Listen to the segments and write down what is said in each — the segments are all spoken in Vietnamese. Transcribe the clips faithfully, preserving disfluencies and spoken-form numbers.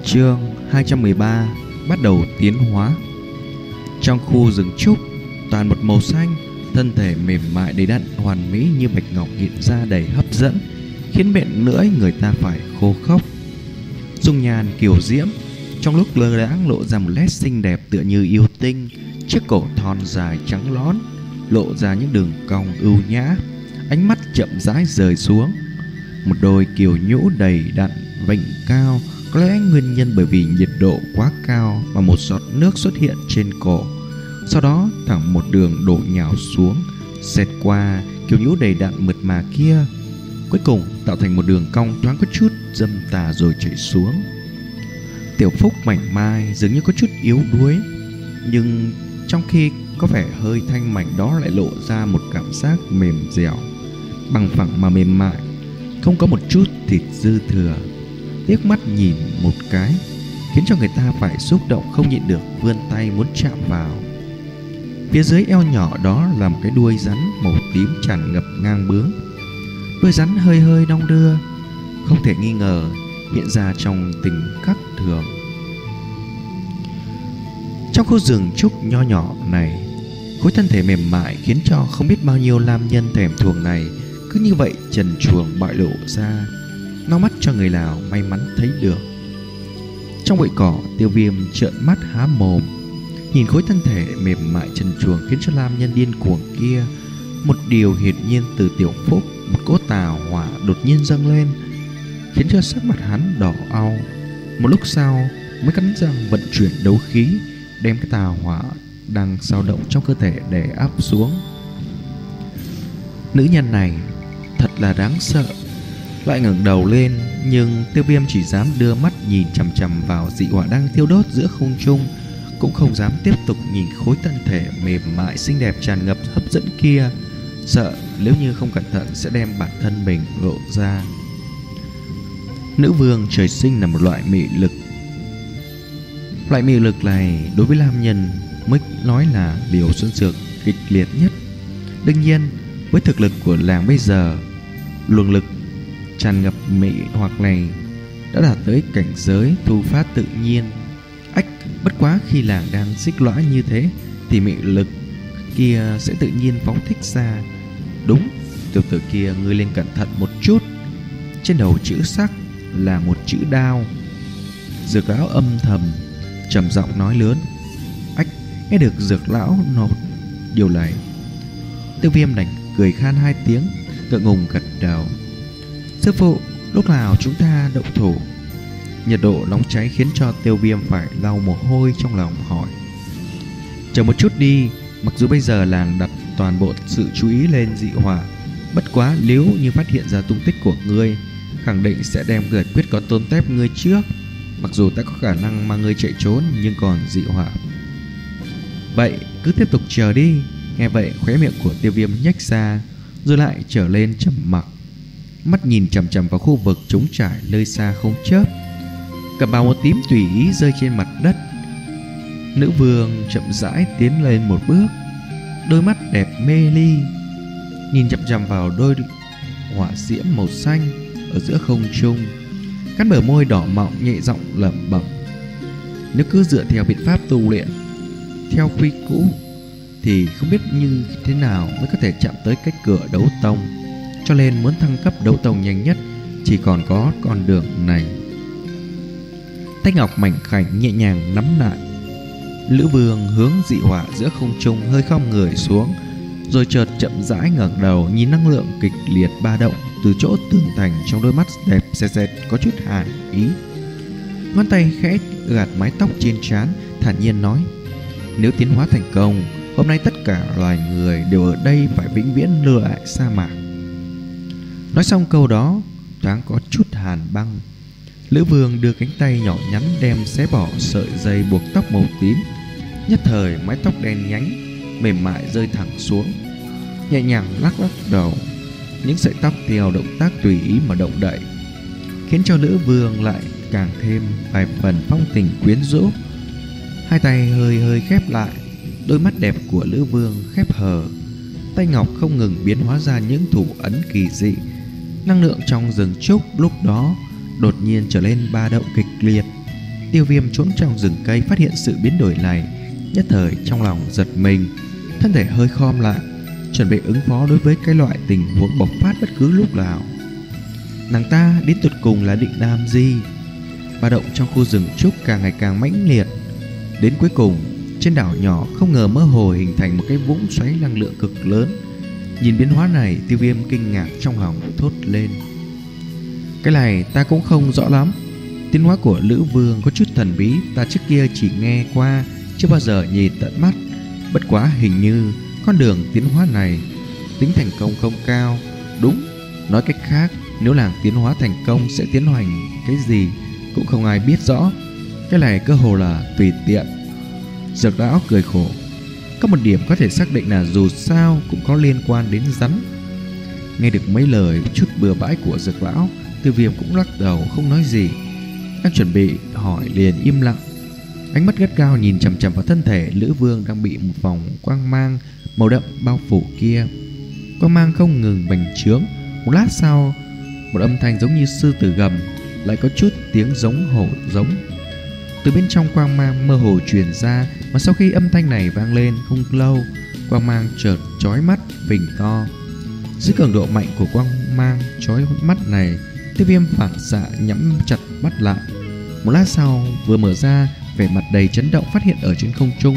Chương hai trăm mười ba. Bắt đầu tiến hóa. Trong khu rừng trúc toàn một màu xanh, thân thể mềm mại đầy đặn hoàn mỹ như bạch ngọc hiện ra đầy hấp dẫn, khiến miệng lưỡi người ta phải khô khốc. Dung nhan kiều diễm, trong lúc lơ đãng lộ ra một nét xinh đẹp tựa như yêu tinh. Chiếc cổ thon dài trắng lón lộ ra những đường cong ưu nhã, ánh mắt chậm rãi rời xuống. Một đôi kiều nhũ đầy đặn vành cao, có lẽ nguyên nhân bởi vì nhiệt độ quá cao mà một giọt nước xuất hiện trên cổ, sau đó thẳng một đường đổ nhào xuống, xẹt qua kiều nhũ đầy đặn mượt mà kia, cuối cùng tạo thành một đường cong thoáng có chút dâm tà rồi chảy xuống. Tiểu Phúc mảnh mai dường như có chút yếu đuối, nhưng trong khi có vẻ hơi thanh mảnh đó lại lộ ra một cảm giác mềm dẻo, bằng phẳng mà mềm mại, không có một chút thịt dư thừa. Liếc mắt nhìn một cái khiến cho người ta phải xúc động không nhịn được vươn tay muốn chạm vào. Phía dưới eo nhỏ đó là một cái đuôi rắn màu tím tràn ngập ngang bướng. Đuôi rắn hơi hơi đong đưa, không thể nghi ngờ hiện ra trong tình khắc thường. Trong khu rừng trúc nho nhỏ này, khối thân thể mềm mại khiến cho không biết bao nhiêu nam nhân thèm thuồng này cứ như vậy trần truồng bại lộ ra, nó mắt cho người nào may mắn thấy được. Trong bụi cỏ, Tiêu Viêm trợn mắt há mồm nhìn khối thân thể mềm mại trần truồng khiến cho nam nhân điên cuồng kia. Một điều hiển nhiên từ Tiểu Phúc, một cỗ tà hỏa đột nhiên dâng lên, khiến cho sắc mặt hắn đỏ au. Một lúc sau mới cắn răng vận chuyển đấu khí, đem cái tà hỏa đang dao động trong cơ thể đè áp xuống. Nữ nhân này thật là đáng sợ. Lại ngẩng đầu lên, nhưng Tiêu Viêm chỉ dám đưa mắt nhìn chằm chằm vào dị hỏa đang thiêu đốt giữa không trung, cũng không dám tiếp tục nhìn khối thân thể mềm mại xinh đẹp tràn ngập hấp dẫn kia, sợ nếu như không cẩn thận sẽ đem bản thân mình lộ ra. Nữ vương trời sinh là một loại mị lực. Loại mị lực này đối với nam nhân mới nói là liều xuân dược kịch liệt nhất. Đương nhiên, với thực lực của làng bây giờ, luồng lực tràn ngập mị hoặc này đã đạt tới cảnh giới thu phát tự nhiên. Ách, bất quá khi làng đang xích lõa như thế thì mị lực kia sẽ tự nhiên phóng thích ra. Đúng, tiểu tử kia ngươi lên cẩn thận một chút. Trên đầu chữ sắc là một chữ đao. Dược lão âm thầm trầm giọng nói lớn. Ách, nghe được dược lão nột điều này, Tiêu Viêm đành cười khan hai tiếng, ngượng ngùng gật đầu. Sư phụ, lúc nào chúng ta động thủ? Nhiệt độ nóng cháy khiến cho Tiêu Viêm phải lau mồ hôi trong lòng hỏi. Chờ một chút đi, mặc dù bây giờ làng đặt toàn bộ sự chú ý lên dị hỏa, bất quá nếu như phát hiện ra tung tích của ngươi, khẳng định sẽ đem giải quyết có tôn tép ngươi trước. Mặc dù ta có khả năng mang ngươi chạy trốn, nhưng còn dị hỏa. Vậy cứ tiếp tục chờ đi. Nghe vậy khóe miệng của Tiêu Viêm nhếch ra, rồi lại trở lên trầm mặc, mắt nhìn chằm chằm vào khu vực trống trải nơi xa không chớp. Cặp bào màu tím tùy ý rơi trên mặt đất. Nữ vương chậm rãi tiến lên một bước, đôi mắt đẹp mê ly nhìn chằm chằm vào đôi hỏa diễm màu xanh ở giữa không trung, cắn bờ môi đỏ mọng nhẹ giọng lẩm bẩm. Nếu cứ dựa theo biện pháp tu luyện theo quy cũ thì không biết như thế nào mới có thể chạm tới cái cửa đấu tông, cho nên muốn thăng cấp đấu tông nhanh nhất chỉ còn có con đường này. Tay ngọc mảnh khảnh nhẹ nhàng nắm lại. Lữ vương hướng dị hỏa giữa không trung hơi khom người xuống, rồi chợt chậm rãi ngẩng đầu nhìn năng lượng kịch liệt ba động từ chỗ tường thành trong đôi mắt đẹp sệt sệt có chút hàn ý. Ngón tay khẽ gạt mái tóc trên trán, thản nhiên nói: nếu tiến hóa thành công, hôm nay tất cả loài người đều ở đây phải vĩnh viễn lưu lại sa mạc. Nói xong câu đó, thoáng có chút hàn băng. Lữ vương đưa cánh tay nhỏ nhắn đem xé bỏ sợi dây buộc tóc màu tím. Nhất thời mái tóc đen nhánh mềm mại rơi thẳng xuống, nhẹ nhàng lắc lắc đầu. Những sợi tóc theo động tác tùy ý mà động đậy, khiến cho Lữ vương lại càng thêm vài phần phong tình quyến rũ. Hai tay hơi hơi khép lại, đôi mắt đẹp của Lữ vương khép hờ. Tay ngọc không ngừng biến hóa ra những thủ ấn kỳ dị. Năng lượng trong rừng trúc lúc đó đột nhiên trở lên ba động kịch liệt. Tiêu Viêm trốn trong rừng cây phát hiện sự biến đổi này, nhất thời trong lòng giật mình, thân thể hơi khom lại, chuẩn bị ứng phó đối với cái loại tình huống bộc phát bất cứ lúc nào. Nàng ta đến tụt cùng là định làm gì? Ba động trong khu rừng trúc càng ngày càng mãnh liệt, đến cuối cùng trên đảo nhỏ không ngờ mơ hồ hình thành một cái vũng xoáy năng lượng cực lớn. Nhìn biến hóa này, Tiêu Viêm kinh ngạc trong lòng thốt lên: cái này ta cũng không rõ lắm. Tiến hóa của Lữ Vương có chút thần bí, ta trước kia chỉ nghe qua, chưa bao giờ nhìn tận mắt. Bất quá hình như con đường tiến hóa này tính thành công không cao. Đúng, nói cách khác, nếu làng tiến hóa thành công sẽ tiến hành cái gì cũng không ai biết rõ. Cái này cơ hồ là tùy tiện. Dược lão cười khổ: có một điểm có thể xác định là dù sao cũng có liên quan đến rắn. Nghe được mấy lời chút bừa bãi của Dược lão, Tiêu Viêm cũng lắc đầu không nói gì. Đang chuẩn bị hỏi liền im lặng, ánh mắt gắt gao nhìn chằm chằm vào thân thể Lữ Vương đang bị một vòng quang mang màu đậm bao phủ kia. Quang mang không ngừng bành trướng. Một lát sau, một âm thanh giống như sư tử gầm, lại có chút tiếng giống hổ giống từ bên trong quang mang mơ hồ truyền ra. Mà sau khi âm thanh này vang lên không lâu, quang mang chợt chói mắt phình to. Dưới cường độ mạnh của quang mang chói mắt này, Tiêu Viêm phản xạ nhắm chặt mắt lại. Một lát sau vừa mở ra, vẻ mặt đầy chấn động phát hiện ở trên không trung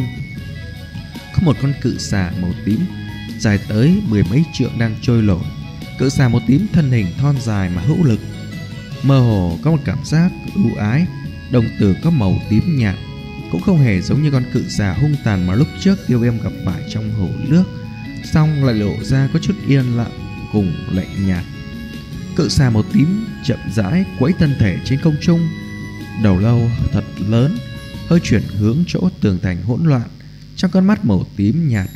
có một con cự xà màu tím dài tới mười mấy trượng đang trôi nổi. Cự xà màu tím thân hình thon dài mà hữu lực, mơ hồ có một cảm giác ưu ái. Đồng tử có màu tím nhạt, cũng không hề giống như con cự xà hung tàn mà lúc trước Tiêu Viêm gặp phải trong hồ nước, song lại lộ ra có chút yên lặng cùng lạnh nhạt. Cự xà màu tím chậm rãi quẫy thân thể trên không trung, đầu lâu thật lớn, hơi chuyển hướng chỗ tường thành hỗn loạn. Trong con mắt màu tím nhạt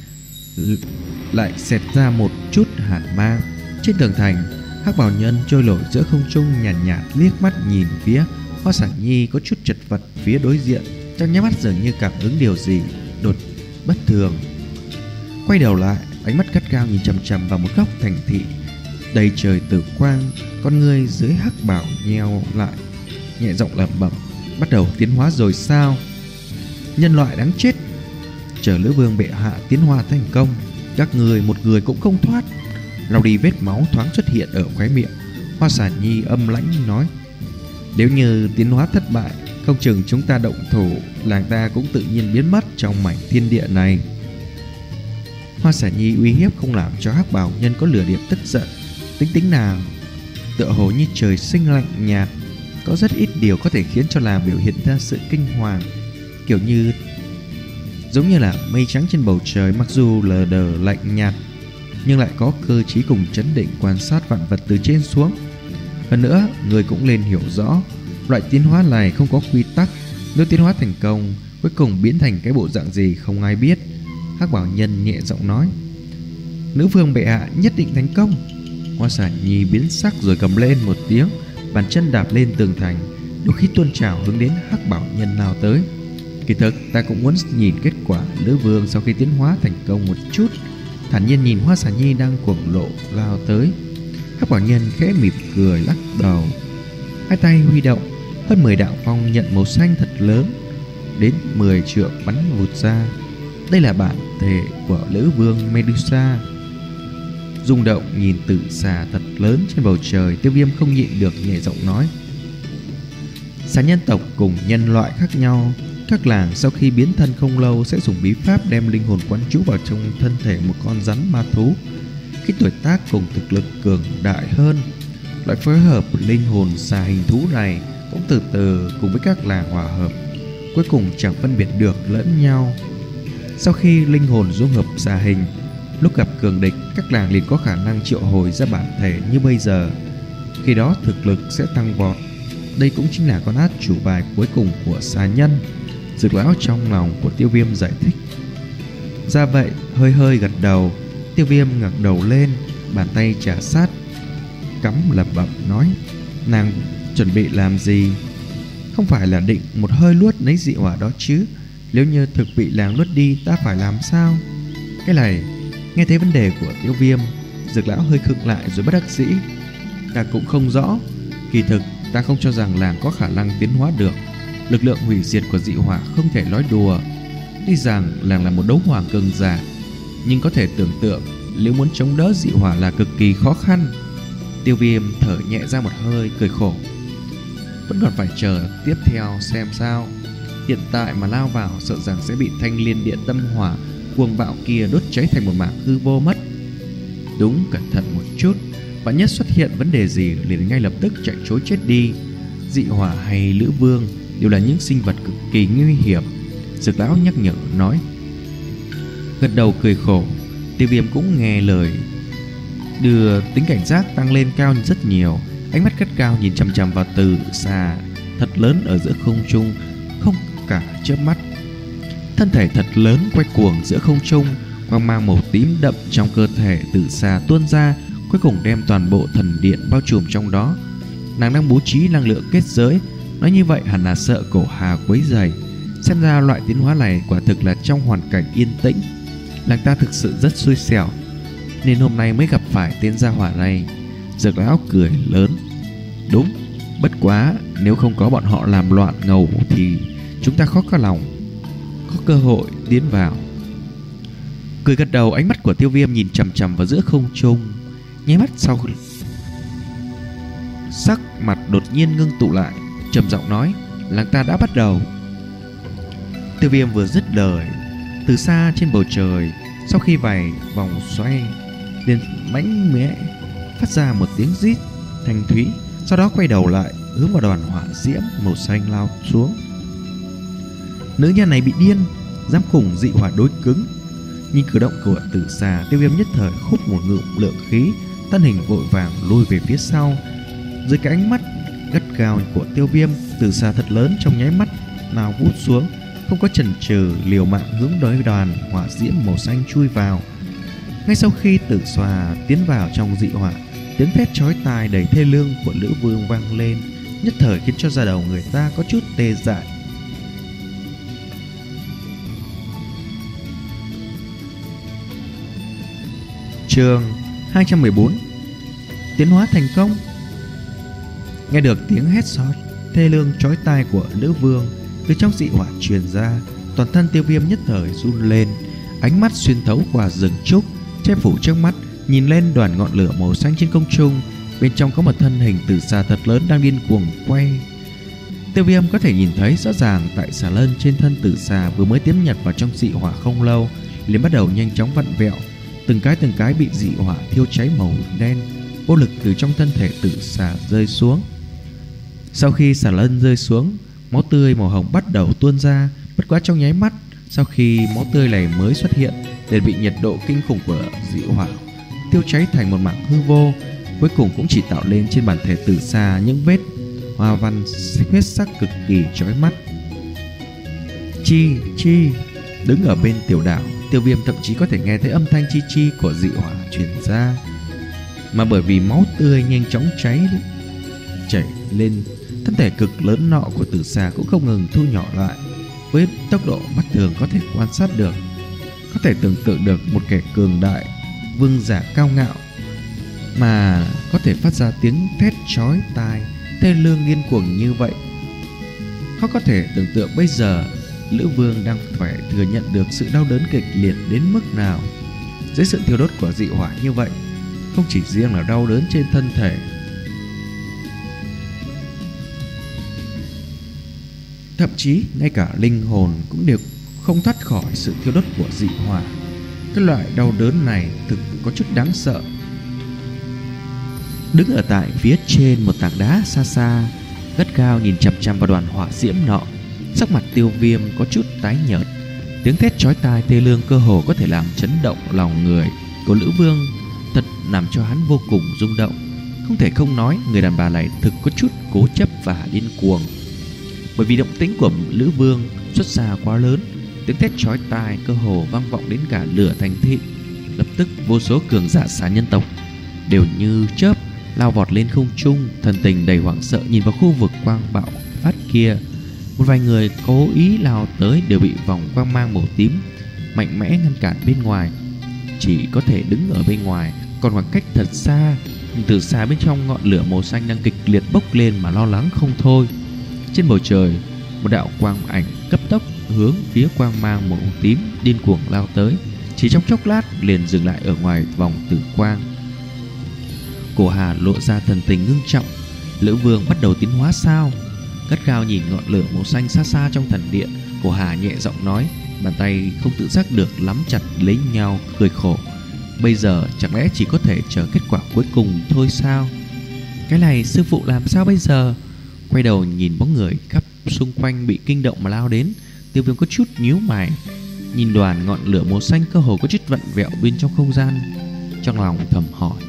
lại xẹt ra một chút hàn mang. Trên tường thành, Hắc Bào Nhân trôi nổi giữa không trung nhàn nhạt, nhạt liếc mắt nhìn phía Hoa Sản Nhi có chút chật vật phía đối diện, trong nháy mắt dường như cảm ứng điều gì đột bất thường. Quay đầu lại, ánh mắt gắt gao nhìn chằm chằm vào một góc thành thị đầy trời tử quang. Con người dưới hắc bảo nheo lại, nhẹ giọng lẩm bẩm: bắt đầu tiến hóa rồi sao? Nhân loại đáng chết! Chờ Lữ Vương bệ hạ tiến hóa thành công, các người một người cũng không thoát. Lau đi vết máu thoáng xuất hiện ở khóe miệng, Hoa Sản Nhi âm lãnh nói: nếu như tiến hóa thất bại, không chừng chúng ta động thủ, làng ta cũng tự nhiên biến mất trong mảnh thiên địa này. Hoa Sản Nhi uy hiếp không làm cho Hắc Bào Nhân có lửa điểm tức giận. Tính tính nào tựa hồ như trời sinh lạnh nhạt, có rất ít điều có thể khiến cho làng biểu hiện ra sự kinh hoàng, kiểu như giống như là mây trắng trên bầu trời, mặc dù lờ đờ lạnh nhạt nhưng lại có cơ trí cùng chấn định quan sát vạn vật từ trên xuống. Hơn nữa, người cũng nên hiểu rõ, loại tiến hóa này không có quy tắc. Nếu tiến hóa thành công, cuối cùng biến thành cái bộ dạng gì không ai biết. Hắc Bảo Nhân nhẹ giọng nói: nữ vương bệ hạ nhất định thành công. Hoa Sản Nhi biến sắc rồi cầm lên một tiếng, bàn chân đạp lên tường thành, đôi khi tuôn trào hướng đến Hắc Bảo Nhân nào tới. Kỳ thực ta cũng muốn nhìn kết quả nữ vương sau khi tiến hóa thành công một chút. Thản nhiên nhìn Hoa Sản Nhi đang cuồng lộ lao tới, Hắc Bảo Nhân khẽ mỉm cười lắc đầu, hai tay huy động, hơn mười đạo phong nhận màu xanh thật lớn đến mười trượng bắn vụt ra. Đây là bản thể của Lữ Vương Medusa. Rung động nhìn tử xà thật lớn trên bầu trời, Tiêu Viêm không nhịn được nhẹ giọng nói: xà nhân tộc cùng nhân loại khác nhau, các làng sau khi biến thân không lâu sẽ dùng bí pháp đem linh hồn quán trú vào trong thân thể một con rắn ma thú. Khi tuổi tác cùng thực lực cường đại hơn, loại phối hợp linh hồn xà hình thú này cũng từ từ cùng với các làng hòa hợp, cuối cùng chẳng phân biệt được lẫn nhau. Sau khi linh hồn dung hợp xà hình, lúc gặp cường địch, các làng liền có khả năng triệu hồi ra bản thể như bây giờ. Khi đó thực lực sẽ tăng vọt. Đây cũng chính là con át chủ bài cuối cùng của xà nhân. Dược lão trong lòng của Tiêu Viêm giải thích. Ra vậy, hơi hơi gật đầu. Tiêu Viêm ngẩng đầu lên, bàn tay trà sát cắm lẩm bẩm nói: nàng chuẩn bị làm gì? Không phải là định một hơi luốt lấy dị hỏa đó chứ? Nếu như thực bị làng luốt đi, ta phải làm sao? Cái này, nghe thấy vấn đề của Tiêu Viêm, Dược lão hơi khựng lại rồi bất đắc dĩ: ta cũng không rõ. Kỳ thực ta không cho rằng làng có khả năng tiến hóa được. Lực lượng hủy diệt của dị hỏa không thể nói đùa. Tuy rằng làng là một đấu hoàng cường giả, nhưng có thể tưởng tượng nếu muốn chống đỡ dị hỏa là cực kỳ khó khăn. Tiêu Viêm thở nhẹ ra một hơi, cười khổ. Vẫn còn phải chờ tiếp theo xem sao. Hiện tại mà lao vào sợ rằng sẽ bị thanh liên điện tâm hỏa cuồng bạo kia đốt cháy thành một mảng hư vô mất. Đúng, cẩn thận một chút, vạn nhất xuất hiện vấn đề gì liền ngay lập tức chạy trối chết đi. Dị hỏa hay lữ vương đều là những sinh vật cực kỳ nguy hiểm, Dược lão nhắc nhở nói. Gật đầu cười khổ, Tiêu Viêm cũng nghe lời, đưa tính cảnh giác tăng lên cao rất nhiều. Ánh mắt cất cao nhìn chằm chằm vào từ xa thật lớn ở giữa không trung, không cả chớp mắt. Thân thể thật lớn quay cuồng giữa không trung, quang mang màu tím đậm trong cơ thể từ xa tuôn ra, cuối cùng đem toàn bộ thần điện bao trùm trong đó. Nàng đang bố trí năng lượng kết giới, nói như vậy hẳn là sợ cổ hà quấy rầy. Xem ra loại tiến hóa này quả thực là trong hoàn cảnh yên tĩnh. Nàng ta thực sự rất xui xẻo, nên hôm nay mới gặp phải tên gia hỏa này. Dược lão cười lớn. Đúng, bất quá nếu không có bọn họ làm loạn ngầu thì chúng ta khó có lòng có cơ hội tiến vào. Cười gật đầu, ánh mắt của Tiêu Viêm nhìn chằm chằm vào giữa không trung, nháy mắt sau sắc mặt đột nhiên ngưng tụ lại, trầm giọng nói: làng ta đã bắt đầu. Tiêu Viêm vừa dứt lời, từ xa trên bầu trời, sau khi vài vòng xoay, liền mãnh mẽ phát ra một tiếng rít thanh thúy, sau đó quay đầu lại hướng vào đoàn hỏa diễm màu xanh lao xuống. Nữ nhân này bị điên, dám cùng dị hỏa đối cứng. Nhìn cử động của Tử Xà, Tiêu Viêm nhất thời hút một ngụm lượng khí, thân hình vội vàng lùi về phía sau. Dưới cái ánh mắt gắt gao của Tiêu Viêm, Tử Xà thật lớn trong nháy mắt nào vút xuống, không có chần chừ liều mạng hướng đối đoàn hỏa diễm màu xanh chui vào. Ngay sau khi Tử Xà tiến vào trong dị hỏa, tiếng thét chói tai đầy thê lương của Lữ Vương vang lên, nhất thời khiến cho da đầu người ta có chút tê dại. Chương hai trăm mười bốn. Tiến hóa thành công. Nghe được tiếng hét xót thê lương chói tai của Lữ Vương từ trong dị hỏa truyền ra, toàn thân Tiêu Viêm nhất thời run lên, ánh mắt xuyên thấu qua rừng trúc che phủ trước mắt, nhìn lên đoàn ngọn lửa màu xanh trên không trung. Bên trong có một thân hình từ xa thật lớn đang điên cuồng quay. Tiêu Viêm có thể nhìn thấy rõ ràng tại xà lân trên thân tử xà vừa mới tiến nhập vào trong dị hỏa không lâu, liền bắt đầu nhanh chóng vặn vẹo, từng cái từng cái bị dị hỏa thiêu cháy màu đen, vô lực từ trong thân thể tử xà rơi xuống. Sau khi xà lân rơi xuống, máu tươi màu hồng bắt đầu tuôn ra, bất quá trong nháy mắt sau khi máu tươi này mới xuất hiện, liền bị nhiệt độ kinh khủng của dị hỏa tiêu cháy thành một mảng hư vô, cuối cùng cũng chỉ tạo lên trên bản thể tử xà những vết hoa văn huyết sắc cực kỳ chói mắt. Chi chi. Đứng ở bên tiểu đảo, Tiêu Viêm thậm chí có thể nghe thấy âm thanh chi chi của dị hỏa truyền ra. Mà bởi vì máu tươi nhanh chóng cháy chảy lên, thân thể cực lớn nọ của tử xà cũng không ngừng thu nhỏ lại với tốc độ mắt thường có thể quan sát được. Có thể tưởng tượng được một kẻ cường đại, vương giả cao ngạo mà có thể phát ra tiếng thét chói tai thê lương điên cuồng như vậy. Khó có thể tưởng tượng bây giờ Lữ Vương đang phải thừa nhận được sự đau đớn kịch liệt đến mức nào. Dưới sự thiêu đốt của dị hỏa như vậy, không chỉ riêng là đau đớn trên thân thể, thậm chí ngay cả linh hồn cũng đều không thoát khỏi sự thiêu đốt của dị hỏa. Cái loại đau đớn này thực có chút đáng sợ. Đứng ở tại phía trên một tảng đá xa xa, gắt gao nhìn chằm chằm vào đoàn hỏa diễm nọ, sắc mặt Tiêu Viêm có chút tái nhợt. Tiếng thét chói tai thê lương cơ hồ có thể làm chấn động lòng người của Lữ Vương, thật làm cho hắn vô cùng rung động. Không thể không nói, người đàn bà này thực có chút cố chấp và điên cuồng. Bởi vì động tĩnh của Lữ Vương xuất ra quá lớn, tiếng thét chói tai cơ hồ vang vọng đến cả lửa thành thị. Lập tức vô số cường giả xà nhân tộc đều như chớp lao vọt lên không trung, thần tình đầy hoảng sợ nhìn vào khu vực quang bạo phát kia. Một vài người cố ý lao tới đều bị vòng quang mang màu tím mạnh mẽ ngăn cản bên ngoài, chỉ có thể đứng ở bên ngoài, còn khoảng cách thật xa. Nhưng từ xa bên trong ngọn lửa màu xanh đang kịch liệt bốc lên mà lo lắng không thôi. Trên bầu trời một đạo quang ảnh cấp tốc hướng phía quang mang màu tím điên cuồng lao tới. Chỉ trong chốc lát liền dừng lại ở ngoài vòng tử quang. Cổ Hà lộ ra thần tình ngưng trọng. Lữ Vương bắt đầu tiến hóa sao? Cất cao nhìn ngọn lửa màu xanh xa xa trong thần điện, Cổ Hà nhẹ giọng nói, bàn tay không tự giác được nắm chặt lấy nhau, cười khổ. Bây giờ chẳng lẽ chỉ có thể chờ kết quả cuối cùng thôi sao? Cái này sư phụ làm sao bây giờ? Quay đầu nhìn bóng người khắp xung quanh bị kinh động mà lao đến, Tiêu Viêm có chút nhíu mày. Nhìn đoàn ngọn lửa màu xanh cơ hồ có chút vặn vẹo bên trong không gian, trong lòng thầm hỏi: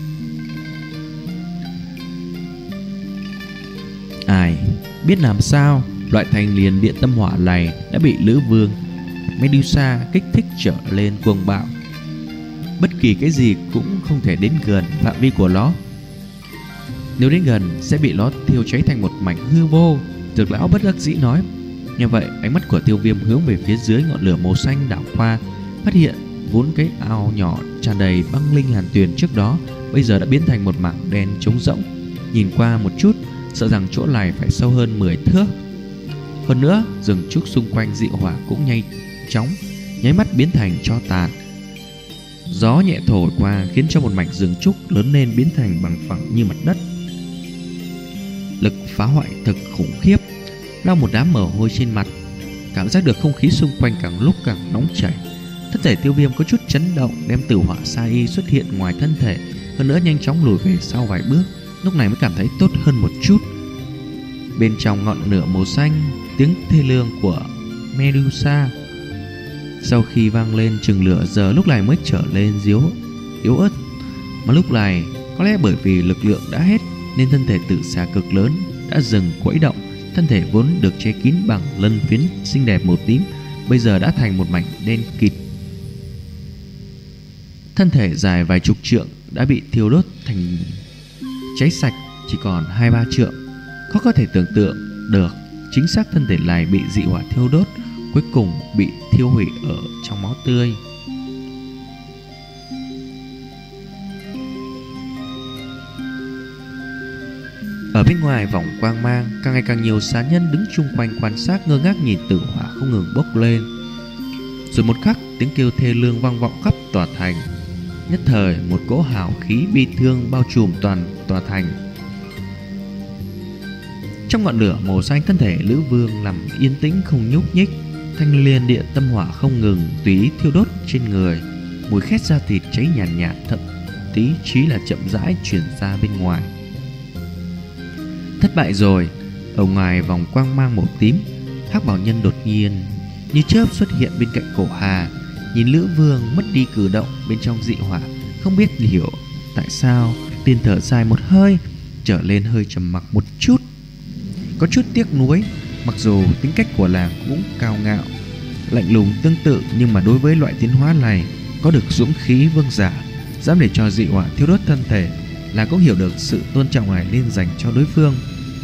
ai biết làm sao loại thành liền điện tâm hỏa này đã bị Lữ Vương Medusa kích thích trở lên cuồng bạo. Bất kỳ cái gì cũng không thể đến gần phạm vi của nó. Nếu đến gần sẽ bị nó thiêu cháy thành một mảnh hư vô. Dược lão bất đắc dĩ nói. Như vậy ánh mắt của Tiêu Viêm hướng về phía dưới ngọn lửa màu xanh đảo qua, phát hiện vốn cái ao nhỏ tràn đầy băng linh hàn tuyền trước đó bây giờ đã biến thành một mảng đen trống rỗng. Nhìn qua một chút, sợ rằng chỗ này phải sâu hơn mười thước. Hơn nữa, rừng trúc xung quanh dị hỏa cũng nhanh chóng nháy mắt biến thành tro tàn. Gió nhẹ thổi qua khiến cho một mảnh rừng trúc lớn lên biến thành bằng phẳng như mặt đất. Lực phá hoại thực khủng khiếp. Lau một đám mồ hôi trên mặt, cảm giác được không khí xung quanh càng lúc càng nóng chảy. Thân thể Tiêu Viêm có chút chấn động, đem tử hỏa sa y xuất hiện ngoài thân thể, hơn nữa nhanh chóng lùi về sau vài bước. Lúc này mới cảm thấy tốt hơn một chút. Bên trong ngọn lửa màu xanh, tiếng thê lương của Medusa sau khi vang lên chừng lửa giờ lúc này mới trở lên yếu yếu ớt. Mà lúc này có lẽ bởi vì lực lượng đã hết nên thân thể tử xà cực lớn đã dừng quẫy động. Thân thể vốn được che kín bằng lân phiến xinh đẹp màu tím bây giờ đã thành một mảnh đen kịt. Thân thể dài vài chục trượng đã bị thiêu đốt thành cháy sạch, chỉ còn hai ba trượng. Khó có thể tưởng tượng được chính xác thân thể này bị dị hỏa thiêu đốt, cuối cùng bị thiêu hủy ở trong máu tươi. Ở bên ngoài vòng quang mang, càng ngày càng nhiều xá nhân đứng chung quanh quan sát, ngơ ngác nhìn tử hỏa không ngừng bốc lên. Rồi một khắc, tiếng kêu thê lương vang vọng khắp tòa thành. Nhất thời một cỗ hào khí bi thương bao trùm toàn tòa thành. Trong ngọn lửa màu xanh, thân thể Lữ Vương nằm yên tĩnh không nhúc nhích. Thanh liên điện tâm hỏa không ngừng tùy ý thiêu đốt trên người, mùi khét da thịt cháy nhàn nhạt, nhạt, thậm tí chí là chậm rãi truyền ra bên ngoài. Thất bại rồi. Ở ngoài vòng quang mang màu tím, Hắc Bảo Nhân đột nhiên như chớp xuất hiện bên cạnh Cổ Hà, nhìn Lữ Vương mất đi cử động bên trong dị hỏa, không biết hiểu tại sao liền thở dài một hơi, trở lên hơi trầm mặc một chút, có chút tiếc nuối. Mặc dù tính cách của làng cũng cao ngạo, lạnh lùng tương tự, nhưng mà đối với loại tiến hóa này có được dũng khí vương giả, dám để cho dị hỏa thiêu đốt thân thể, là cũng hiểu được sự tôn trọng này nên dành cho đối phương.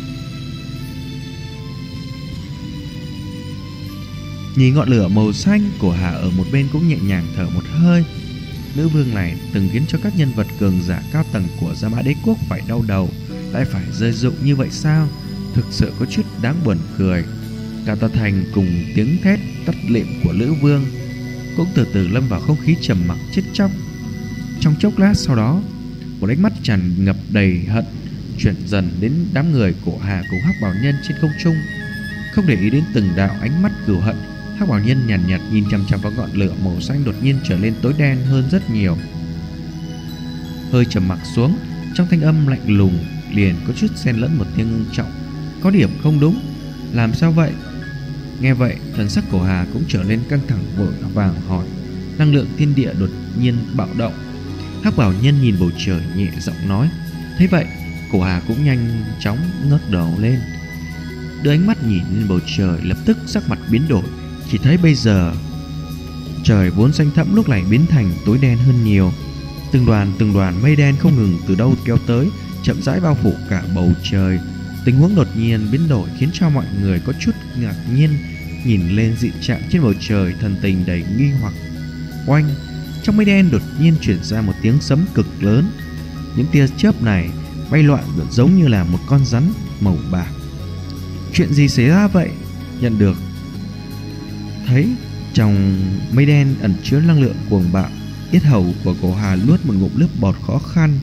Nhìn ngọn lửa màu xanh, Cổ Hà ở một bên cũng nhẹ nhàng thở một hơi. Nữ vương này từng khiến cho các nhân vật cường giả cao tầng của Gia Mã Đế Quốc phải đau đầu, lại phải rơi rụng như vậy sao? Thực sự có chút đáng buồn cười. Cả tòa thành cùng tiếng thét tắt lịm của Lữ Vương cũng từ từ lâm vào không khí trầm mặc chết chóc. Trong chốc lát sau đó, một ánh mắt tràn ngập đầy hận chuyển dần đến đám người Cổ Hà cùng Hắc Bảo Nhân trên không trung. Không để ý đến từng đạo ánh mắt cừu hận, Hắc Bảo Nhân nhàn nhạt, nhạt nhìn chằm chằm vào ngọn lửa màu xanh đột nhiên trở lên tối đen hơn rất nhiều. Hơi trầm mặc xuống, trong thanh âm lạnh lùng liền có chút xen lẫn một tiếng ngưng trọng. Có điểm không đúng. Làm sao vậy? Nghe vậy, thần sắc Cổ Hà cũng trở lên căng thẳng, vội vàng hỏi. Năng lượng thiên địa đột nhiên bạo động. Hắc Bảo Nhân nhìn bầu trời nhẹ giọng nói. Thế vậy, Cổ Hà cũng nhanh chóng ngước đầu lên, đưa ánh mắt nhìn lên bầu trời, lập tức sắc mặt biến đổi. Chỉ thấy bây giờ trời vốn xanh thẫm lúc này biến thành tối đen hơn nhiều. Từng đoàn từng đoàn mây đen không ngừng từ đâu kéo tới, chậm rãi bao phủ cả bầu trời. Tình huống đột nhiên biến đổi khiến cho mọi người có chút ngạc nhiên, nhìn lên dị trạng trên bầu trời, thần tình đầy nghi hoặc. Oanh, trong mây đen đột nhiên chuyển ra một tiếng sấm cực lớn. Những tia chớp này bay loạn giống như là một con rắn màu bạc. Chuyện gì xảy ra vậy? nhận được. Thấy trong mây đen ẩn chứa năng lượng cuồng bạo, yết hầu của Cổ Hà nuốt một ngụm nước bọt khó khăn.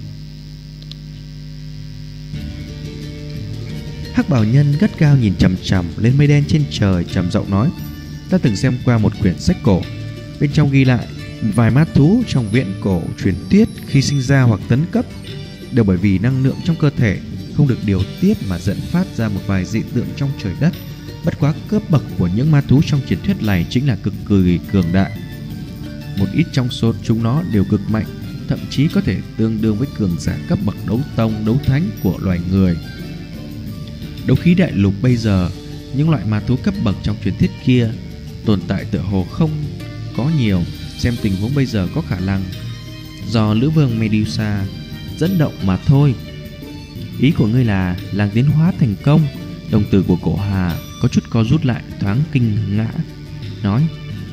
Hắc Bảo Nhân gắt gao nhìn chằm chằm lên mây đen trên trời, trầm giọng nói: ta từng xem qua một quyển sách cổ, bên trong ghi lại vài ma thú trong viện cổ truyền thuyết khi sinh ra hoặc tấn cấp đều bởi vì năng lượng trong cơ thể không được điều tiết mà dẫn phát ra một vài dị tượng trong trời đất. Bất quá cấp bậc của những ma thú trong truyền thuyết này chính là cực kỳ cường đại. Một ít trong số chúng nó đều cực mạnh, thậm chí có thể tương đương với cường giả cấp bậc đấu tông, đấu thánh của loài người. Đấu khí đại lục bây giờ, những loại ma thú cấp bậc trong truyền thuyết kia tồn tại tựa hồ không có nhiều. Xem tình huống bây giờ có khả năng do Lữ Vương Medusa dẫn động mà thôi. Ý của ngươi là làng tiến hóa thành công? Đồng tử của Cổ Hà có chút co rút lại, thoáng kinh ngã, nói: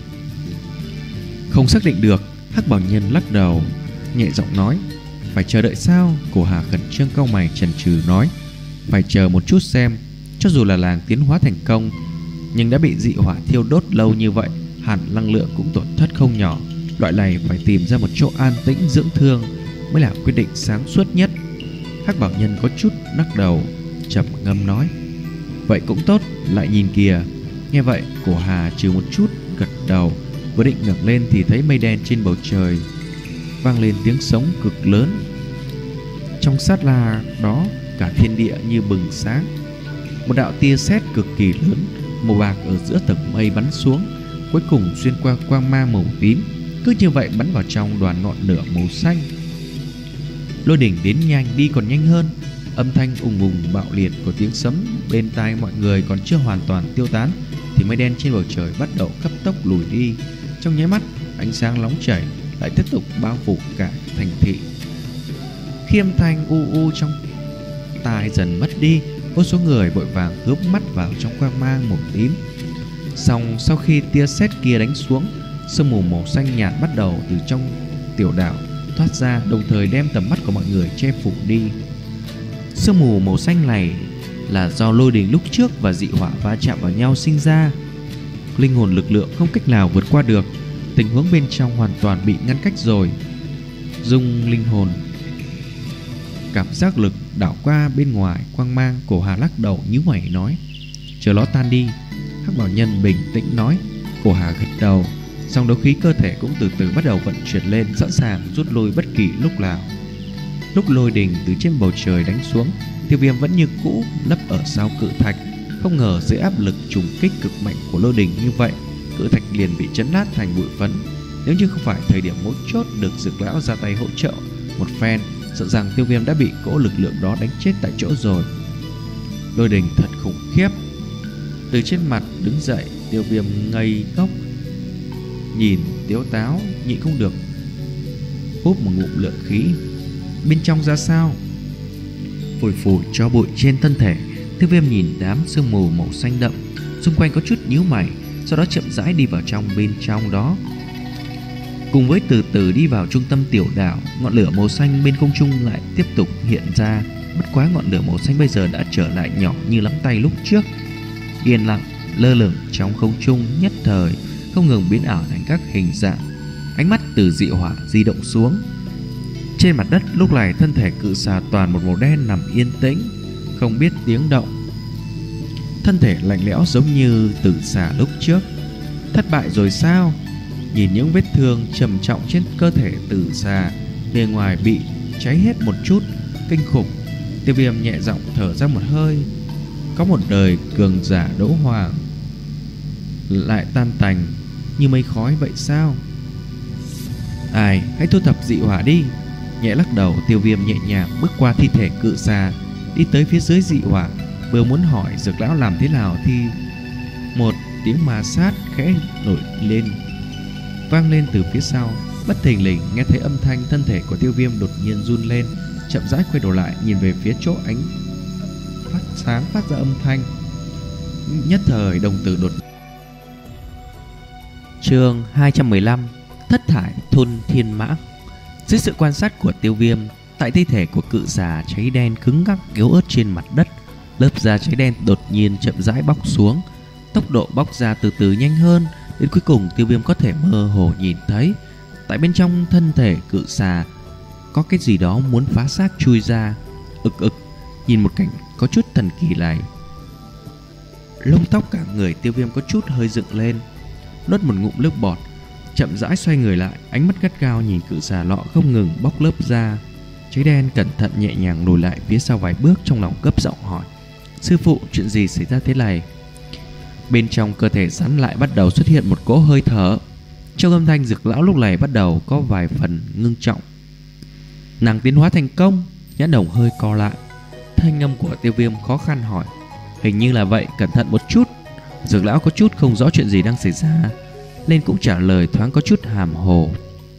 không xác định được. Hắc Bảo Nhân lắc đầu, nhẹ giọng nói: phải chờ đợi sao? Cổ Hà khẩn trương cau mày chần chừ nói: phải chờ một chút xem. Cho dù là làng tiến hóa thành công, nhưng đã bị dị hỏa thiêu đốt lâu như vậy, hẳn năng lượng cũng tổn thất không nhỏ. Loại này phải tìm ra một chỗ an tĩnh dưỡng thương mới là quyết định sáng suốt nhất. Hắc Bảo Nhân có chút lắc đầu, trầm ngâm nói: vậy cũng tốt, lại nhìn kìa. Nghe vậy, Cổ Hà trừ một chút, gật đầu, vừa định ngẩng lên thì thấy mây đen trên bầu trời vang lên tiếng sóng cực lớn. Trong sát na đó, cả thiên địa như bừng sáng. Một đạo tia sét cực kỳ lớn màu bạc ở giữa tầng mây bắn xuống, cuối cùng xuyên qua quang mang màu tím, cứ như vậy bắn vào trong đoàn ngọn lửa màu xanh. Lôi đỉnh đến nhanh đi còn nhanh hơn. Âm thanh ùng ùng bạo liệt của tiếng sấm bên tai mọi người còn chưa hoàn toàn tiêu tán thì mây đen trên bầu trời bắt đầu cấp tốc lùi đi. Trong nháy mắt, ánh sáng nóng chảy lại tiếp tục bao phủ cả thành thị. Khi âm thanh u u trong tai dần mất đi, vô số người vội vàng hướng mắt vào trong quang mang màu tím. Xong sau khi tia sét kia đánh xuống, sương mù màu xanh nhạt bắt đầu từ trong tiểu đảo thoát ra, đồng thời đem tầm mắt của mọi người che phủ đi. Sương mù màu xanh này là do lôi đình lúc trước và dị hỏa va chạm vào nhau sinh ra. Linh hồn lực lượng không cách nào vượt qua được, tình huống bên trong hoàn toàn bị ngăn cách rồi. Dung linh hồn, cảm giác lực đảo qua bên ngoài quang mang. Cổ Hà lắc đầu nhíu mày nói: chờ nó tan đi. Hắc Bảo Nhân bình tĩnh nói. Cổ Hà gật đầu, song đấu khí cơ thể cũng từ từ bắt đầu vận chuyển lên, sẵn sàng rút lui bất kỳ lúc nào. Lúc lôi đình từ trên bầu trời đánh xuống, Tiêu Viêm vẫn như cũ lấp ở sau cự thạch. Không ngờ dưới áp lực trùng kích cực mạnh của lôi đình như vậy, cự thạch liền bị chấn nát thành bụi phấn. Nếu như không phải thời điểm mấu chốt được Dược Lão ra tay hỗ trợ một phen, sợ rằng Tiêu Viêm đã bị cỗ lực lượng đó đánh chết tại chỗ rồi. Lôi đình thật khủng khiếp. Từ trên mặt đứng dậy, Tiêu Viêm ngây ngốc nhìn Tiếu Táo, nhịn không được hút một ngụm lượng khí. Bên trong ra sao? Phủi phủi cho bụi trên thân thể, Tiêu Viêm nhìn đám sương mù màu xanh đậm xung quanh có chút nhíu mày, sau đó chậm rãi đi vào trong bên trong đó. Cùng với từ từ đi vào trung tâm tiểu đảo, ngọn lửa màu xanh bên không trung lại tiếp tục hiện ra. Bất quá ngọn lửa màu xanh bây giờ đã trở lại nhỏ như nắm tay lúc trước, yên lặng lơ lửng trong không trung, nhất thời không ngừng biến ảo thành các hình dạng. Ánh mắt từ dị hỏa di động xuống. Trên mặt đất lúc này thân thể cự xà toàn một màu đen nằm yên tĩnh, không biết tiếng động. Thân thể lạnh lẽo giống như tử xà lúc trước. Thất bại rồi sao? Nhìn những vết thương trầm trọng trên cơ thể tử xà, bề ngoài bị cháy hết một chút, kinh khủng. Tiêu Viêm nhẹ giọng thở ra một hơi. Có một đời cường giả đấu hoàng lại tan tành như mây khói vậy sao? Ai, hãy thu thập dị hỏa đi. Nhẹ lắc đầu, Tiêu Viêm nhẹ nhàng bước qua thi thể cự xà, đi tới phía dưới dị hỏa. Vừa muốn hỏi Dược Lão làm thế nào thì một tiếng ma sát khẽ nổi lên, vang lên từ phía sau. Bất thình lình nghe thấy âm thanh, thân thể của Tiêu Viêm đột nhiên run lên, chậm rãi quay đầu lại nhìn về phía chỗ ánh phát sáng phát ra âm thanh. Nhất thời đồng tử đột. Chương hai trăm mười lăm: Thất thải thôn thiên mã. Dưới sự quan sát của Tiêu Viêm, tại thi thể của cự xà cháy đen cứng ngắc yếu ớt trên mặt đất, lớp da cháy đen đột nhiên chậm rãi bóc xuống, Tốc độ bóc ra từ từ nhanh hơn, đến cuối cùng Tiêu Viêm có thể mơ hồ nhìn thấy tại bên trong thân thể cự xà có cái gì đó muốn phá xác chui ra. Ực ực, nhìn một cảnh có chút thần kỳ này, lông tóc cả người Tiêu Viêm có chút hơi dựng lên, nuốt một ngụm nước bọt, chậm rãi xoay người lại, ánh mắt gắt gao nhìn cự xà lọ không ngừng bóc lớp da. Cháy đen cẩn thận nhẹ nhàng lùi lại phía sau vài bước, trong lòng gấp giọng hỏi: sư phụ, chuyện gì xảy ra thế này? Bên trong cơ thể rắn lại bắt đầu xuất hiện một cỗ hơi thở. Trong âm thanh Dược lão lúc này bắt đầu có vài phần ngưng trọng. Nàng tiến hóa thành công. Nhãn đồng hơi co lại. Thanh âm của Tiêu Viêm khó khăn hỏi: hình như là vậy, cẩn thận một chút. Dược lão có chút không rõ chuyện gì đang xảy ra, nên cũng trả lời thoáng có chút hàm hồ.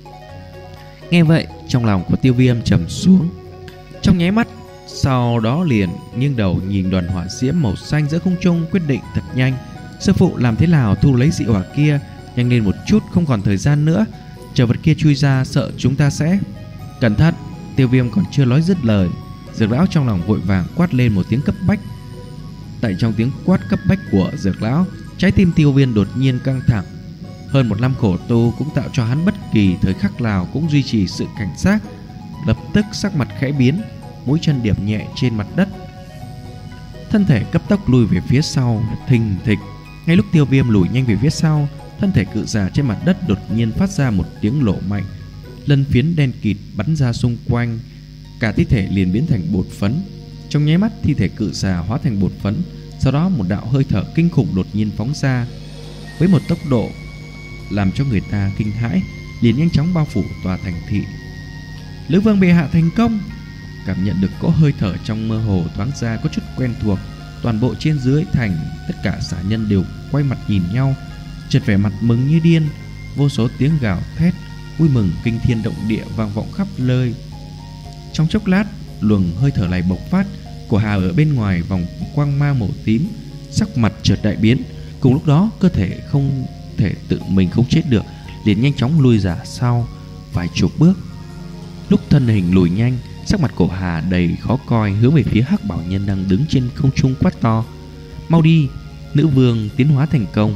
Nghe vậy, trong lòng của Tiêu Viêm trầm xuống. Trong nháy mắt sau đó liền nghiêng đầu nhìn đoàn hỏa diễm màu xanh giữa không trung, quyết định thật nhanh: sư phụ, làm thế nào thu lấy dị hỏa kia? Nhanh lên một chút, không còn thời gian nữa. Chờ vật kia chui ra sợ chúng ta sẽ... Cẩn thận! Tiêu Viêm còn chưa nói dứt lời, Dược lão trong lòng vội vàng quát lên một tiếng cấp bách. Tại trong tiếng quát cấp bách của Dược lão, trái tim Tiêu Viêm đột nhiên căng thẳng. Hơn một năm khổ tu cũng tạo cho hắn bất kỳ thời khắc nào cũng duy trì sự cảnh giác. Lập tức sắc mặt khẽ biến, mũi chân điểm nhẹ trên mặt đất, thân thể cấp tốc lùi về phía sau, thình thịch. Ngay lúc Tiêu Viêm lùi nhanh về phía sau, thân thể cự xà trên mặt đất đột nhiên phát ra một tiếng nổ mạnh, lân phiến đen kịt bắn ra xung quanh, cả thi thể liền biến thành bột phấn. Trong nháy mắt, thi thể cự xà hóa thành bột phấn. Sau đó một đạo hơi thở kinh khủng đột nhiên phóng ra với một tốc độ làm cho người ta kinh hãi, liền nhanh chóng bao phủ tòa thành thị. Lữ Vương bệ hạ thành công! Cảm nhận được cỗ hơi thở trong mơ hồ thoáng ra có chút quen thuộc, toàn bộ trên dưới thành tất cả xà nhân đều quay mặt nhìn nhau, chợt vẻ mặt mừng như điên. Vô số tiếng gào thét vui mừng kinh thiên động địa vang vọng khắp nơi. Trong chốc lát, luồng hơi thở này bộc phát, của Hà ở bên ngoài vòng quang ma màu tím, sắc mặt chợt đại biến. Cùng lúc đó, cơ thể không thể tự mình không chết được, liền nhanh chóng lùi ra sau vài chục bước. Lúc thân hình lùi nhanh, sắc mặt cổ Hà đầy khó coi, hướng về phía Hắc Bảo Nhân đang đứng trên không trung quát to: mau đi, nữ vương tiến hóa thành công!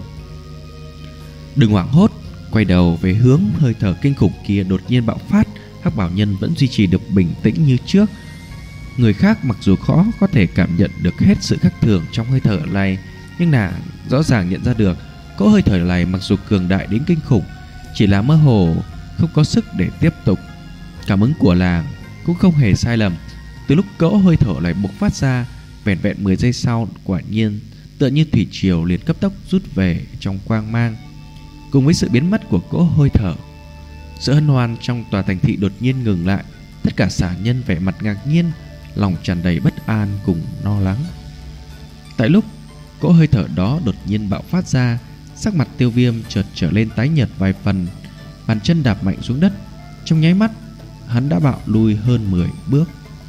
Đừng hoảng hốt! Quay đầu về hướng hơi thở kinh khủng kia đột nhiên bạo phát, Hắc Bảo Nhân vẫn duy trì được bình tĩnh như trước. Người khác mặc dù khó có thể cảm nhận được hết sự khác thường trong hơi thở này, nhưng nàng rõ ràng nhận ra được cỗ hơi thở này mặc dù cường đại đến kinh khủng, chỉ là mơ hồ, không có sức để tiếp tục. Cảm ứng của nàng cũng không hề sai lầm. Từ lúc cỗ hơi thở này bộc phát ra, vẹn vẹn mười giây sau, quả nhiên tựa như thủy triều liền cấp tốc rút về trong quang mang. Cùng với sự biến mất của cỗ hơi thở, sự hân hoan trong tòa thành thị đột nhiên ngừng lại. Tất cả xà nhân vẻ mặt ngạc nhiên, lòng tràn đầy bất an cùng lo lắng. Tại lúc cỗ hơi thở đó đột nhiên bạo phát ra, sắc mặt Tiêu Viêm chợt trở lên tái nhợt vài phần, bàn chân đạp mạnh xuống đất. Trong nháy mắt, hắn đã bạo lui hơn mười bước.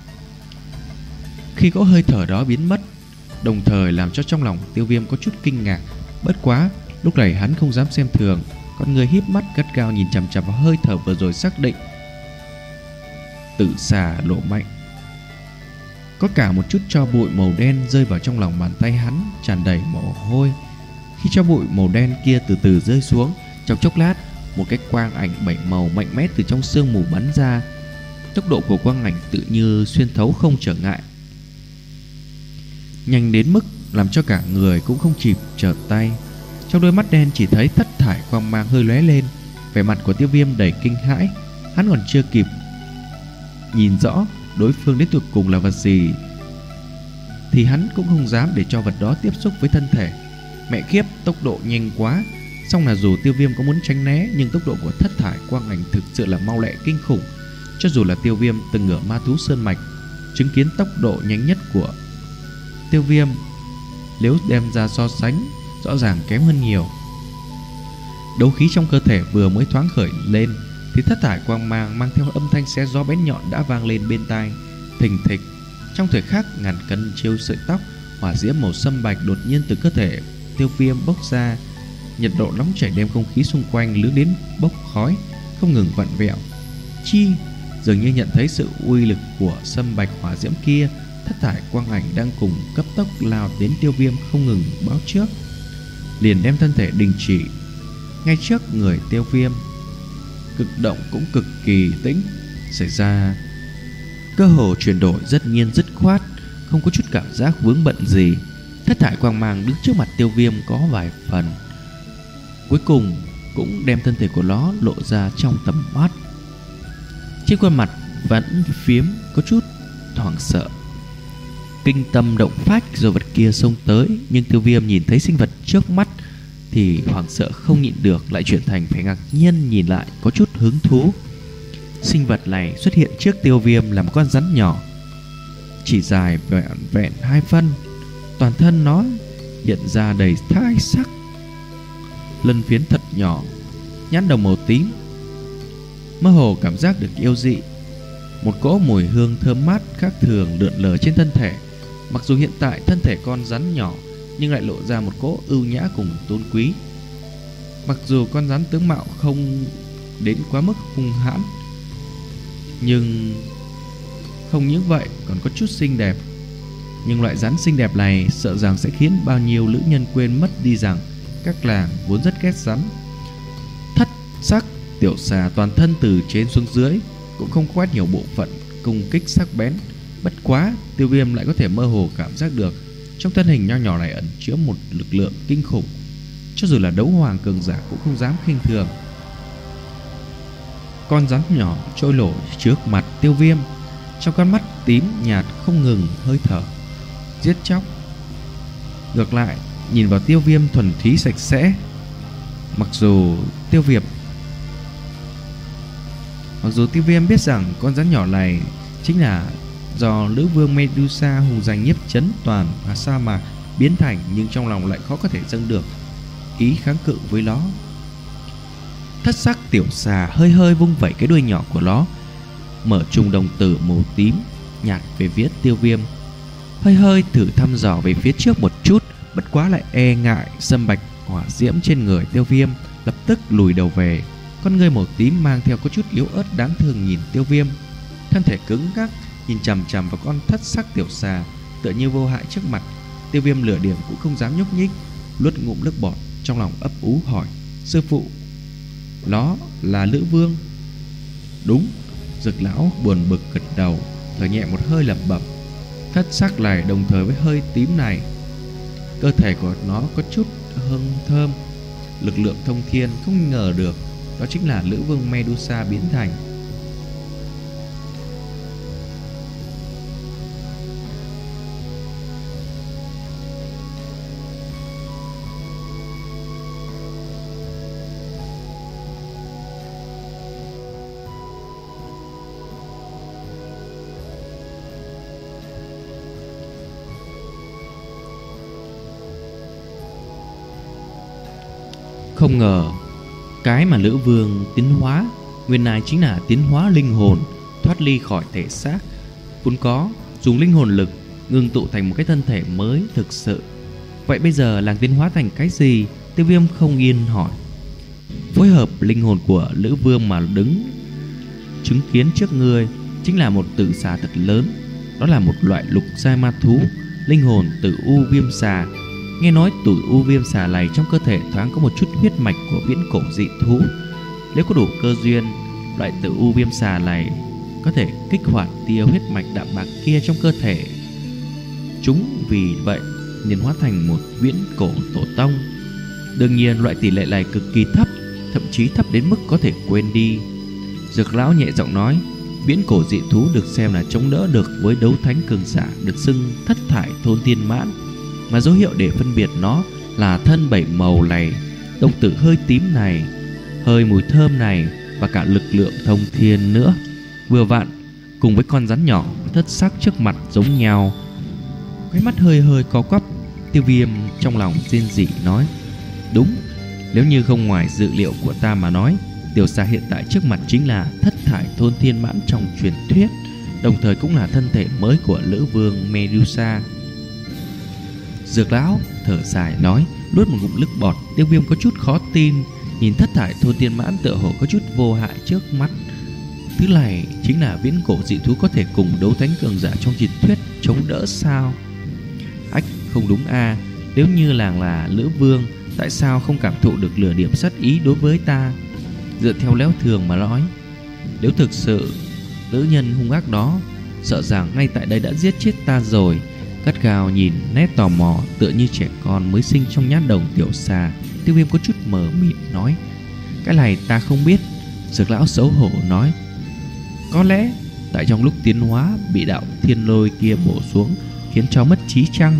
Khi cỗ hơi thở đó biến mất, đồng thời làm cho trong lòng Tiêu Viêm có chút kinh ngạc. Bất quá, lúc này hắn không dám xem thường, con người híp mắt gắt gao nhìn chằm chằm vào hơi thở vừa rồi, xác định tự xà lộ mạnh. Có cả một chút tro bụi màu đen rơi vào trong lòng bàn tay hắn, tràn đầy mồ hôi. Khi tro bụi màu đen kia từ từ rơi xuống, trong chốc lát, một cái quang ảnh bảy màu mạnh mẽ từ trong sương mù bắn ra. Tốc độ của quang ảnh tự như xuyên thấu không trở ngại, nhanh đến mức làm cho cả người cũng không kịp trở tay. Trong đôi mắt đen chỉ thấy thất thải quang mang hơi lóe lên. Vẻ mặt của Tiêu Viêm đầy kinh hãi. Hắn còn chưa kịp nhìn rõ đối phương đến tuyệt cùng là vật gì, thì hắn cũng không dám để cho vật đó tiếp xúc với thân thể. Mẹ kiếp, tốc độ nhanh quá. Xong là dù Tiêu Viêm có muốn tránh né, nhưng tốc độ của thất thải quang ảnh thực sự là mau lẹ kinh khủng. Cho dù là Tiêu Viêm từng ở Ma Thú Sơn Mạch, chứng kiến tốc độ nhanh nhất của Tiêu Viêm, nếu đem ra so sánh, rõ ràng kém hơn nhiều. Đấu khí trong cơ thể vừa mới thoáng khởi lên, thì thất thải quang mang mang theo âm thanh xé gió bén nhọn đã vang lên bên tai. Thình thịch. Trong thời khắc ngàn cân treo sợi tóc, hỏa diễm màu sâm bạch đột nhiên từ cơ thể Tiêu Viêm bốc ra. Nhiệt độ nóng chảy đem không khí xung quanh lướn đến bốc khói, không ngừng vặn vẹo. Chi, dường như nhận thấy sự uy lực của sâm bạch hỏa diễm kia, thất thải quang ảnh đang cùng cấp tốc lao đến Tiêu Viêm không ngừng báo trước. liền đem thân thể đình chỉ ngay trước người Tiêu Viêm. Cực động cũng cực kỳ tĩnh xảy ra, cơ hồ chuyển đổi rất nhiên dứt khoát, không có chút cảm giác vướng bận gì. Thất thải quang mang đứng trước mặt Tiêu Viêm có vài phần, cuối cùng cũng đem thân thể của nó lộ ra trong tầm mắt. Trên khuôn mặt vẫn phiếm có chút hoảng sợ, kinh tâm động phách rồi vật kia xông tới. Nhưng Tiêu Viêm nhìn thấy sinh vật trước mắt thì hoảng sợ không nhịn được, lại chuyển thành phải ngạc nhiên nhìn lại, có chút hứng thú. Sinh vật này xuất hiện trước Tiêu Viêm là một con rắn nhỏ, chỉ dài vẹn vẹn hai phân. Toàn thân nó hiện ra đầy thai sắc, lân phiến thật nhỏ, nhãn đồng màu tím, mơ hồ cảm giác được yêu dị. Một cỗ mùi hương thơm mát khác thường lượn lờ trên thân thể. Mặc dù hiện tại thân thể con rắn nhỏ, nhưng lại lộ ra một cỗ ưu nhã cùng tôn quý. Mặc dù con rắn tướng mạo không đến quá mức hung hãn, nhưng không những vậy còn có chút xinh đẹp. Nhưng loại rắn xinh đẹp này sợ rằng sẽ khiến bao nhiêu nữ nhân quên mất đi rằng các làng vốn rất ghét rắn. Thất sắc tiểu xà toàn thân từ trên xuống dưới cũng không quét nhiều bộ phận công kích sắc bén. Bất quá Tiêu Viêm lại có thể mơ hồ cảm giác được trong thân hình nho nhỏ này ẩn chứa một lực lượng kinh khủng, cho dù là đấu hoàng cường giả cũng không dám khinh thường. Con rắn nhỏ trôi nổi trước mặt Tiêu Viêm, trong con mắt tím nhạt không ngừng hơi thở giết chóc. Ngược lại nhìn vào Tiêu Viêm thuần túy sạch sẽ. Mặc dù Tiêu Viêm Mặc dù Tiêu Viêm biết rằng con rắn nhỏ này chính là do nữ vương Medusa hùng danh nhiếp chấn toàn và sa mạc biến thành, nhưng trong lòng lại khó có thể dâng được ý kháng cự với nó. Thất sắc tiểu xà hơi hơi vung vẩy cái đuôi nhỏ của nó, mở trùng đồng tử màu tím nhạt về phía Tiêu Viêm, hơi hơi thử thăm dò về phía trước một chút. Bất quá lại e ngại sâm bạch hỏa diễm trên người Tiêu Viêm, lập tức lùi đầu về. Con ngươi màu tím mang theo có chút yếu ớt đáng thương nhìn Tiêu Viêm, thân thể cứng ngắc nhìn chằm chằm vào con thất sắc tiểu xà tựa như vô hại trước mặt. Tiêu Viêm lửa điểm cũng không dám nhúc nhích, nuốt ngụm nước bọt, trong lòng ấp ú hỏi: sư phụ, nó là nữ vương? Đúng. Dực lão buồn bực gật đầu, thở nhẹ một hơi lẩm bẩm: thất sắc này đồng thời với hơi tím này, cơ thể của nó có chút hương thơm, lực lượng thông thiên, không ngờ được đó chính là nữ vương Medusa biến thành. Không ngờ cái mà nữ vương tiến hóa nguyên lai chính là tiến hóa linh hồn, thoát ly khỏi thể xác, vốn có dùng linh hồn lực ngưng tụ thành một cái thân thể mới thực sự. Vậy bây giờ làng tiến hóa thành cái gì? Tiêu Viêm không yên hỏi. Phối hợp linh hồn của nữ vương mà đứng chứng kiến trước người chính là một tử xà thật lớn. Đó là một loại lục giai ma thú, linh hồn tử u viêm xà. Nghe nói tử u viêm xà này trong cơ thể thoáng có một chút huyết mạch của viễn cổ dị thú. Nếu có đủ cơ duyên, loại tử u viêm xà này có thể kích hoạt tia huyết mạch đạm bạc kia trong cơ thể chúng, vì vậy nên hóa thành một viễn cổ tổ tông. Đương nhiên loại tỷ lệ này cực kỳ thấp, thậm chí thấp đến mức có thể quên đi. Dược lão nhẹ giọng nói: viễn cổ dị thú được xem là chống đỡ được với đấu thánh cường giả, được xưng thất thải thôn tiên mãn. Mà dấu hiệu để phân biệt nó là thân bảy màu này, đồng tử hơi tím này, hơi mùi thơm này, và cả lực lượng thông thiên nữa. Vừa vặn cùng với con rắn nhỏ thất sắc trước mặt giống nhau. Cái mắt hơi hơi có quắp. Tiêu Viêm trong lòng rên rỉ nói: đúng, nếu như không ngoài dự liệu của ta mà nói, tiểu xà hiện tại trước mặt chính là thất thải thôn thiên mãn trong truyền thuyết, đồng thời cũng là thân thể mới của nữ vương Medusa. Dược lão thở dài nói, nuốt một ngụm nước bọt. Tiêu Viêm có chút khó tin, nhìn thất thải thôn thiên mãn tựa hồ có chút vô hại trước mắt. Thứ này chính là viễn cổ dị thú có thể cùng đấu thánh cường giả trong truyền thuyết chống đỡ sao? Ách, không đúng a, nếu như làng là nữ vương tại sao không cảm thụ được lửa điểm sát ý đối với ta? Dựa theo lẽ thường mà nói, nếu thực sự nữ nhân hung ác đó sợ rằng ngay tại đây đã giết chết ta rồi. Gắt gao nhìn nét tò mò tựa như trẻ con mới sinh trong nhát đồng tiểu xà, Tiêu Viêm có chút mờ mịt nói: cái này ta không biết. Dược lão xấu hổ nói: có lẽ tại trong lúc tiến hóa bị đạo thiên lôi kia bổ xuống khiến cho mất trí chăng?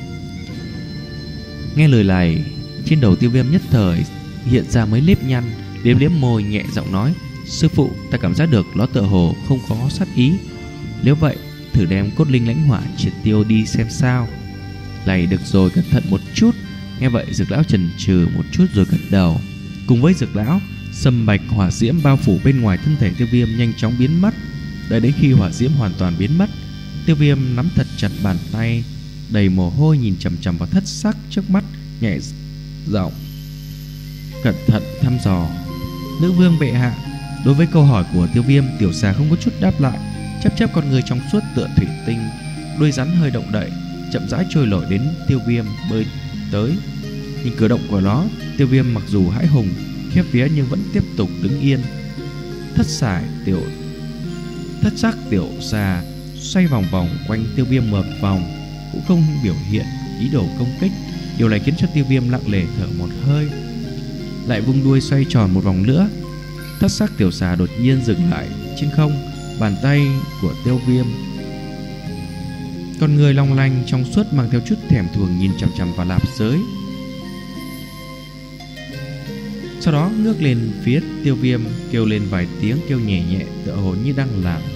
Nghe lời này, trên đầu Tiêu Viêm nhất thời hiện ra mấy nếp nhăn, liếm liếm môi nhẹ giọng nói: sư phụ, ta cảm giác được nó tựa hồ không có sát ý. Nếu vậy, thử đem cốt linh lãnh hỏa triệt tiêu đi xem sao. Này được rồi, cẩn thận một chút. Nghe vậy Dược lão chần chừ một chút rồi gật đầu. Cùng với Dược lão, sâm bạch hỏa diễm bao phủ bên ngoài thân thể Tiêu Viêm nhanh chóng biến mất. Đợi đến khi hỏa diễm hoàn toàn biến mất, Tiêu Viêm nắm thật chặt bàn tay, đầy mồ hôi nhìn chằm chằm vào thất sắc trước mắt, nhẹ giọng cẩn thận thăm dò: nữ vương bệ hạ. Đối với câu hỏi của Tiêu Viêm, tiểu xà không có chút đáp lại, chớp chớp con người trong suốt tựa thủy tinh, đuôi rắn hơi động đậy, chậm rãi trôi nổi đến Tiêu Viêm bơi tới. Nhìn cử động của nó, Tiêu Viêm mặc dù hãi hùng khiếp vía nhưng vẫn tiếp tục đứng yên. Thất sải tiểu thất sắc tiểu xà xoay vòng vòng quanh Tiêu Viêm một vòng, cũng không biểu hiện ý đồ công kích. Điều này khiến cho Tiêu Viêm lặng lẽ thở một hơi, lại vung đuôi xoay tròn một vòng nữa. Thất sắc tiểu xà đột nhiên dừng lại trên không. Bàn tay của Tiêu Viêm, con người long lanh trong suốt mang theo chút thèm thuồng nhìn chằm chằm vào nạp giới, sau đó ngước lên phía Tiêu Viêm, kêu lên vài tiếng kêu nhẹ nhẹ, tựa hồ như đang làm